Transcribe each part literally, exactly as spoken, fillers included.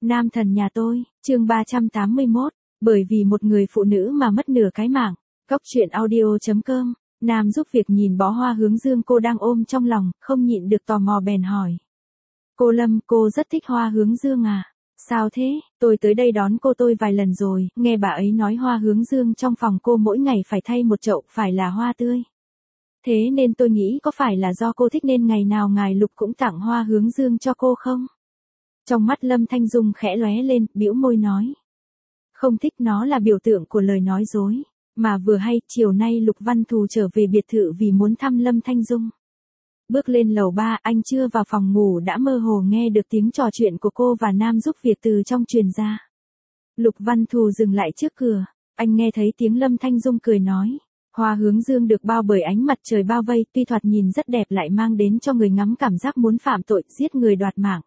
Nam thần nhà tôi, chương ba trăm tám mươi mốt, bởi vì một người phụ nữ mà mất nửa cái mạng. Góc truyện audio chấm com, Nam giúp việc nhìn bó hoa hướng dương cô đang ôm trong lòng, không nhịn được tò mò bèn hỏi. Cô Lâm, cô rất thích hoa hướng dương à? Sao thế, tôi tới đây đón cô tôi vài lần rồi, nghe bà ấy nói hoa hướng dương trong phòng cô mỗi ngày phải thay một chậu, phải là hoa tươi. Thế nên tôi nghĩ có phải là do cô thích nên ngày nào ngài Lục cũng tặng hoa hướng dương cho cô không? Trong mắt Lâm Thanh Dung khẽ lóe lên, bĩu môi nói. Không thích nó là biểu tượng của lời nói dối. Mà vừa hay, chiều nay Lục Văn Thù trở về biệt thự vì muốn thăm Lâm Thanh Dung. Bước lên lầu ba, anh chưa vào phòng ngủ đã mơ hồ nghe được tiếng trò chuyện của cô và Nam giúp việc từ trong truyền ra. Lục Văn Thù dừng lại trước cửa, anh nghe thấy tiếng Lâm Thanh Dung cười nói. Hoa hướng dương được bao bởi ánh mặt trời bao vây, tuy thoạt nhìn rất đẹp lại mang đến cho người ngắm cảm giác muốn phạm tội, giết người đoạt mạng.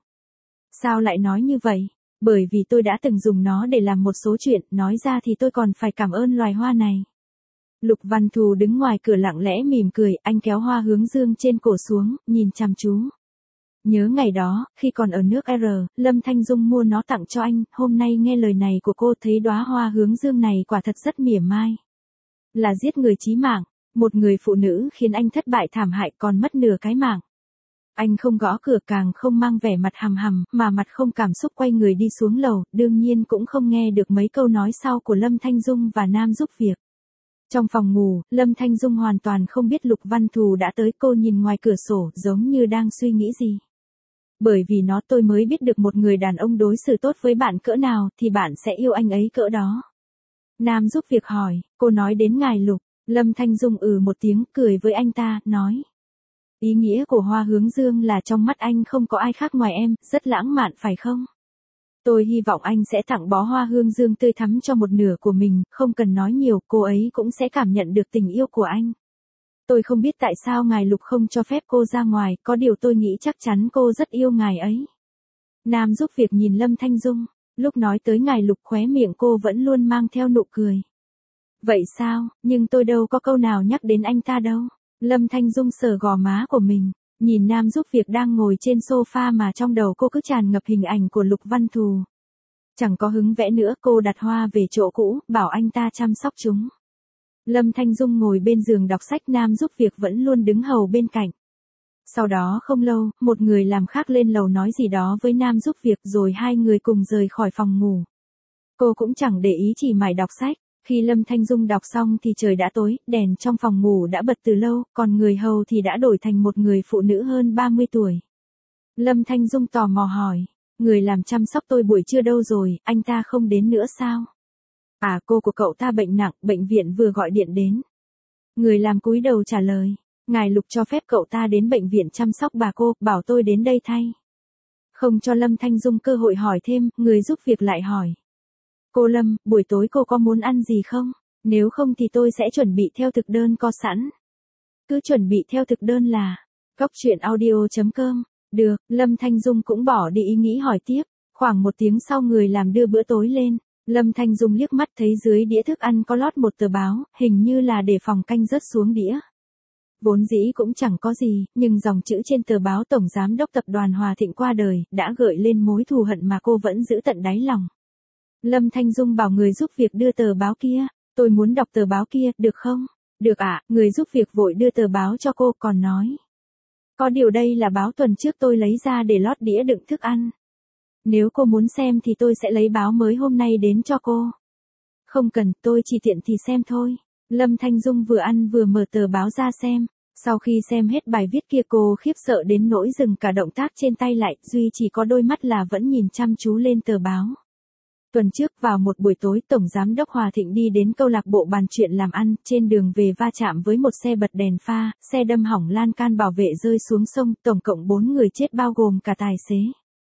Sao lại nói như vậy? Bởi vì tôi đã từng dùng nó để làm một số chuyện, nói ra thì tôi còn phải cảm ơn loài hoa này. Lục Văn Thù đứng ngoài cửa lặng lẽ mỉm cười, anh kéo hoa hướng dương trên cổ xuống, nhìn chăm chú. Nhớ ngày đó, khi còn ở nước R, Lâm Thanh Dung mua nó tặng cho anh, hôm nay nghe lời này của cô thấy đóa hoa hướng dương này quả thật rất mỉa mai. Là giết người chí mạng, một người phụ nữ khiến anh thất bại thảm hại còn mất nửa cái mạng. Anh không gõ cửa càng không mang vẻ mặt hầm hầm, mà mặt không cảm xúc quay người đi xuống lầu, đương nhiên cũng không nghe được mấy câu nói sau của Lâm Thanh Dung và Nam giúp việc. Trong phòng ngủ, Lâm Thanh Dung hoàn toàn không biết Lục Văn Thù đã tới, cô nhìn ngoài cửa sổ giống như đang suy nghĩ gì. Bởi vì nó tôi mới biết được một người đàn ông đối xử tốt với bạn cỡ nào thì bạn sẽ yêu anh ấy cỡ đó. Nam giúp việc hỏi, cô nói đến ngài Lục, Lâm Thanh Dung ừ một tiếng cười với anh ta, nói. Ý nghĩa của hoa hướng dương là trong mắt anh không có ai khác ngoài em, rất lãng mạn phải không? Tôi hy vọng anh sẽ tặng bó hoa hướng dương tươi thắm cho một nửa của mình, không cần nói nhiều, cô ấy cũng sẽ cảm nhận được tình yêu của anh. Tôi không biết tại sao ngài Lục không cho phép cô ra ngoài, có điều tôi nghĩ chắc chắn cô rất yêu ngài ấy. Nam giúp việc nhìn Lâm Thanh Dung, lúc nói tới ngài Lục khóe miệng cô vẫn luôn mang theo nụ cười. Vậy sao, nhưng tôi đâu có câu nào nhắc đến anh ta đâu. Lâm Thanh Dung sờ gò má của mình, nhìn Nam giúp việc đang ngồi trên sofa mà trong đầu cô cứ tràn ngập hình ảnh của Lục Văn Thù. Chẳng có hứng vẽ nữa, cô đặt hoa về chỗ cũ, bảo anh ta chăm sóc chúng. Lâm Thanh Dung ngồi bên giường đọc sách, Nam giúp việc vẫn luôn đứng hầu bên cạnh. Sau đó không lâu, một người làm khác lên lầu nói gì đó với Nam giúp việc rồi hai người cùng rời khỏi phòng ngủ. Cô cũng chẳng để ý, chỉ mải đọc sách. Khi Lâm Thanh Dung đọc xong thì trời đã tối, đèn trong phòng ngủ đã bật từ lâu, còn người hầu thì đã đổi thành một người phụ nữ hơn ba mươi tuổi. Lâm Thanh Dung tò mò hỏi, người làm chăm sóc tôi buổi trưa đâu rồi, anh ta không đến nữa sao? À, cô của cậu ta bệnh nặng, bệnh viện vừa gọi điện đến. Người làm cúi đầu trả lời, ngài Lục cho phép cậu ta đến bệnh viện chăm sóc bà cô, bảo tôi đến đây thay. Không cho Lâm Thanh Dung cơ hội hỏi thêm, người giúp việc lại hỏi. Cô Lâm, buổi tối cô có muốn ăn gì không? Nếu không thì tôi sẽ chuẩn bị theo thực đơn có sẵn. Cứ chuẩn bị theo thực đơn là góc truyện audio chấm com. Được, Lâm Thanh Dung cũng bỏ đi ý nghĩ hỏi tiếp. Khoảng một tiếng sau người làm đưa bữa tối lên. Lâm Thanh Dung liếc mắt thấy dưới đĩa thức ăn có lót một tờ báo, hình như là để phòng canh rớt xuống đĩa. Vốn dĩ cũng chẳng có gì, nhưng dòng chữ trên tờ báo Tổng Giám đốc Tập đoàn Hòa Thịnh qua đời, đã gợi lên mối thù hận mà cô vẫn giữ tận đáy lòng. Lâm Thanh Dung bảo người giúp việc đưa tờ báo kia, tôi muốn đọc tờ báo kia, được không? Được ạ, à, người giúp việc vội đưa tờ báo cho cô, còn nói. Có điều đây là báo tuần trước tôi lấy ra để lót đĩa đựng thức ăn. Nếu cô muốn xem thì tôi sẽ lấy báo mới hôm nay đến cho cô. Không cần, tôi chỉ tiện thì xem thôi. Lâm Thanh Dung vừa ăn vừa mở tờ báo ra xem. Sau khi xem hết bài viết kia cô khiếp sợ đến nỗi dừng cả động tác trên tay lại, duy chỉ có đôi mắt là vẫn nhìn chăm chú lên tờ báo. Tuần trước vào một buổi tối, Tổng Giám đốc Hòa Thịnh đi đến câu lạc bộ bàn chuyện làm ăn, trên đường về va chạm với một xe bật đèn pha, xe đâm hỏng lan can bảo vệ rơi xuống sông, tổng cộng bốn người chết bao gồm cả tài xế.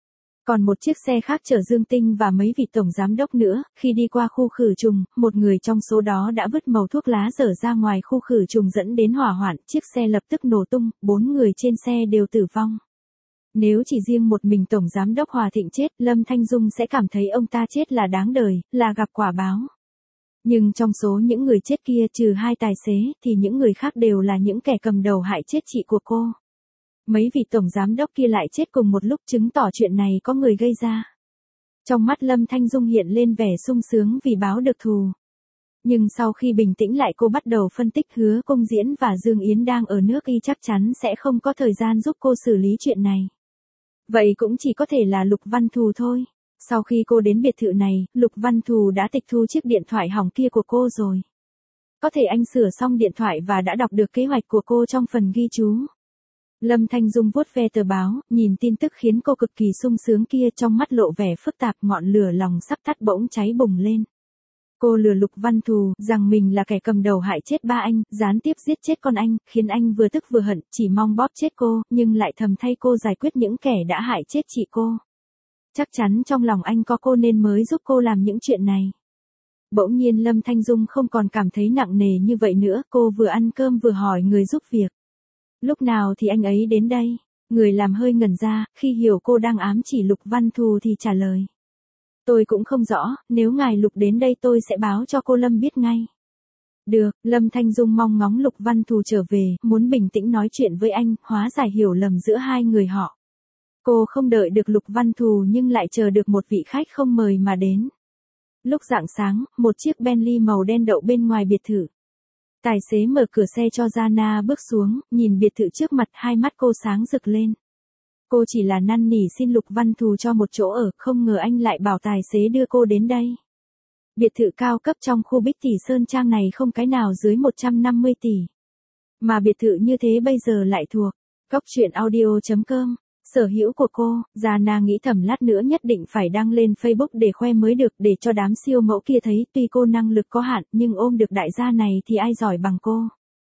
Còn một chiếc xe khác chở Dương Tinh và mấy vị tổng giám đốc nữa, khi đi qua khu khử trùng, một người trong số đó đã vứt mẩu thuốc lá dở ra ngoài khu khử trùng dẫn đến hỏa hoạn, chiếc xe lập tức nổ tung, bốn người trên xe đều tử vong. Nếu chỉ riêng một mình Tổng Giám đốc Hòa Thịnh chết, Lâm Thanh Dung sẽ cảm thấy ông ta chết là đáng đời, là gặp quả báo. Nhưng trong số những người chết kia trừ hai tài xế, thì những người khác đều là những kẻ cầm đầu hại chết chị của cô. Mấy vị tổng giám đốc kia lại chết cùng một lúc, chứng tỏ chuyện này có người gây ra. Trong mắt Lâm Thanh Dung hiện lên vẻ sung sướng vì báo được thù. Nhưng sau khi bình tĩnh lại cô bắt đầu phân tích Hứa Công Diễn và Dương Yến đang ở nước Y chắc chắn sẽ không có thời gian giúp cô xử lý chuyện này. Vậy cũng chỉ có thể là Lục Văn Thù thôi. Sau khi cô đến biệt thự này, Lục Văn Thù đã tịch thu chiếc điện thoại hỏng kia của cô rồi. Có thể anh sửa xong điện thoại và đã đọc được kế hoạch của cô trong phần ghi chú. Lâm Thanh Dung vuốt ve tờ báo, nhìn tin tức khiến cô cực kỳ sung sướng kia, trong mắt lộ vẻ phức tạp, ngọn lửa lòng sắp tắt bỗng cháy bùng lên. Cô lừa Lục Văn Thù rằng mình là kẻ cầm đầu hại chết ba anh, gián tiếp giết chết con anh, khiến anh vừa tức vừa hận, chỉ mong bóp chết cô, nhưng lại thầm thay cô giải quyết những kẻ đã hại chết chị cô. Chắc chắn trong lòng anh có cô nên mới giúp cô làm những chuyện này. Bỗng nhiên Lâm Thanh Dung không còn cảm thấy nặng nề như vậy nữa, cô vừa ăn cơm vừa hỏi người giúp việc. Lúc nào thì anh ấy đến đây? Người làm hơi ngẩn ra, khi hiểu cô đang ám chỉ Lục Văn Thù thì trả lời. Tôi cũng không rõ, nếu ngài Lục đến đây tôi sẽ báo cho cô Lâm biết ngay. Được, Lâm Thanh Dung mong ngóng Lục Văn Thù trở về, muốn bình tĩnh nói chuyện với anh, hóa giải hiểu lầm giữa hai người họ. Cô không đợi được Lục Văn Thù nhưng lại chờ được một vị khách không mời mà đến. Lúc rạng sáng, một chiếc Bentley màu đen đậu bên ngoài biệt thự. Tài xế mở cửa xe cho Jana bước xuống, nhìn biệt thự trước mặt, hai mắt cô sáng rực lên. Cô chỉ là năn nỉ xin Lục Văn Thù cho một chỗ ở, không ngờ anh lại bảo tài xế đưa cô đến đây. Biệt thự cao cấp trong khu Bích Tỷ Sơn Trang này không cái nào dưới một trăm năm mươi tỷ. Mà biệt thự như thế bây giờ lại thuộc Cóc Truyện Audio chấm com. Sở hữu của cô, Jana nghĩ thầm lát nữa nhất định phải đăng lên Facebook để khoe mới được, để cho đám siêu mẫu kia thấy, tuy cô năng lực có hạn, nhưng ôm được đại gia này thì ai giỏi bằng cô.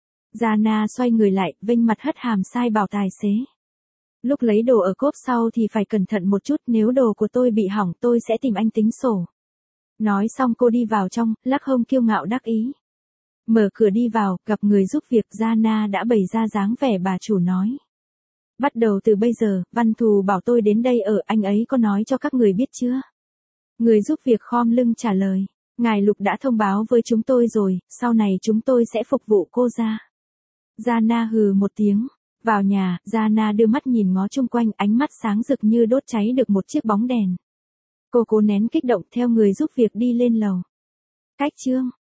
Jana xoay người lại, vênh mặt hất hàm sai bảo tài xế. Lúc lấy đồ ở cốp sau thì phải cẩn thận một chút, nếu đồ của tôi bị hỏng tôi sẽ tìm anh tính sổ. Nói xong cô đi vào trong, lắc hông kiêu ngạo đắc ý. Mở cửa đi vào, gặp người giúp việc, Jana đã bày ra dáng vẻ bà chủ nói. Bắt đầu từ bây giờ, Văn Thù bảo tôi đến đây ở, anh ấy có nói cho các người biết chưa? Người giúp việc khom lưng trả lời. Ngài Lục đã thông báo với chúng tôi rồi, sau này chúng tôi sẽ phục vụ cô ra. Jana hừ một tiếng. Vào nhà, Jana đưa mắt nhìn ngó chung quanh, ánh mắt sáng rực như đốt cháy được một chiếc bóng đèn. Cô cố nén kích động theo người giúp việc đi lên lầu. Cách chương.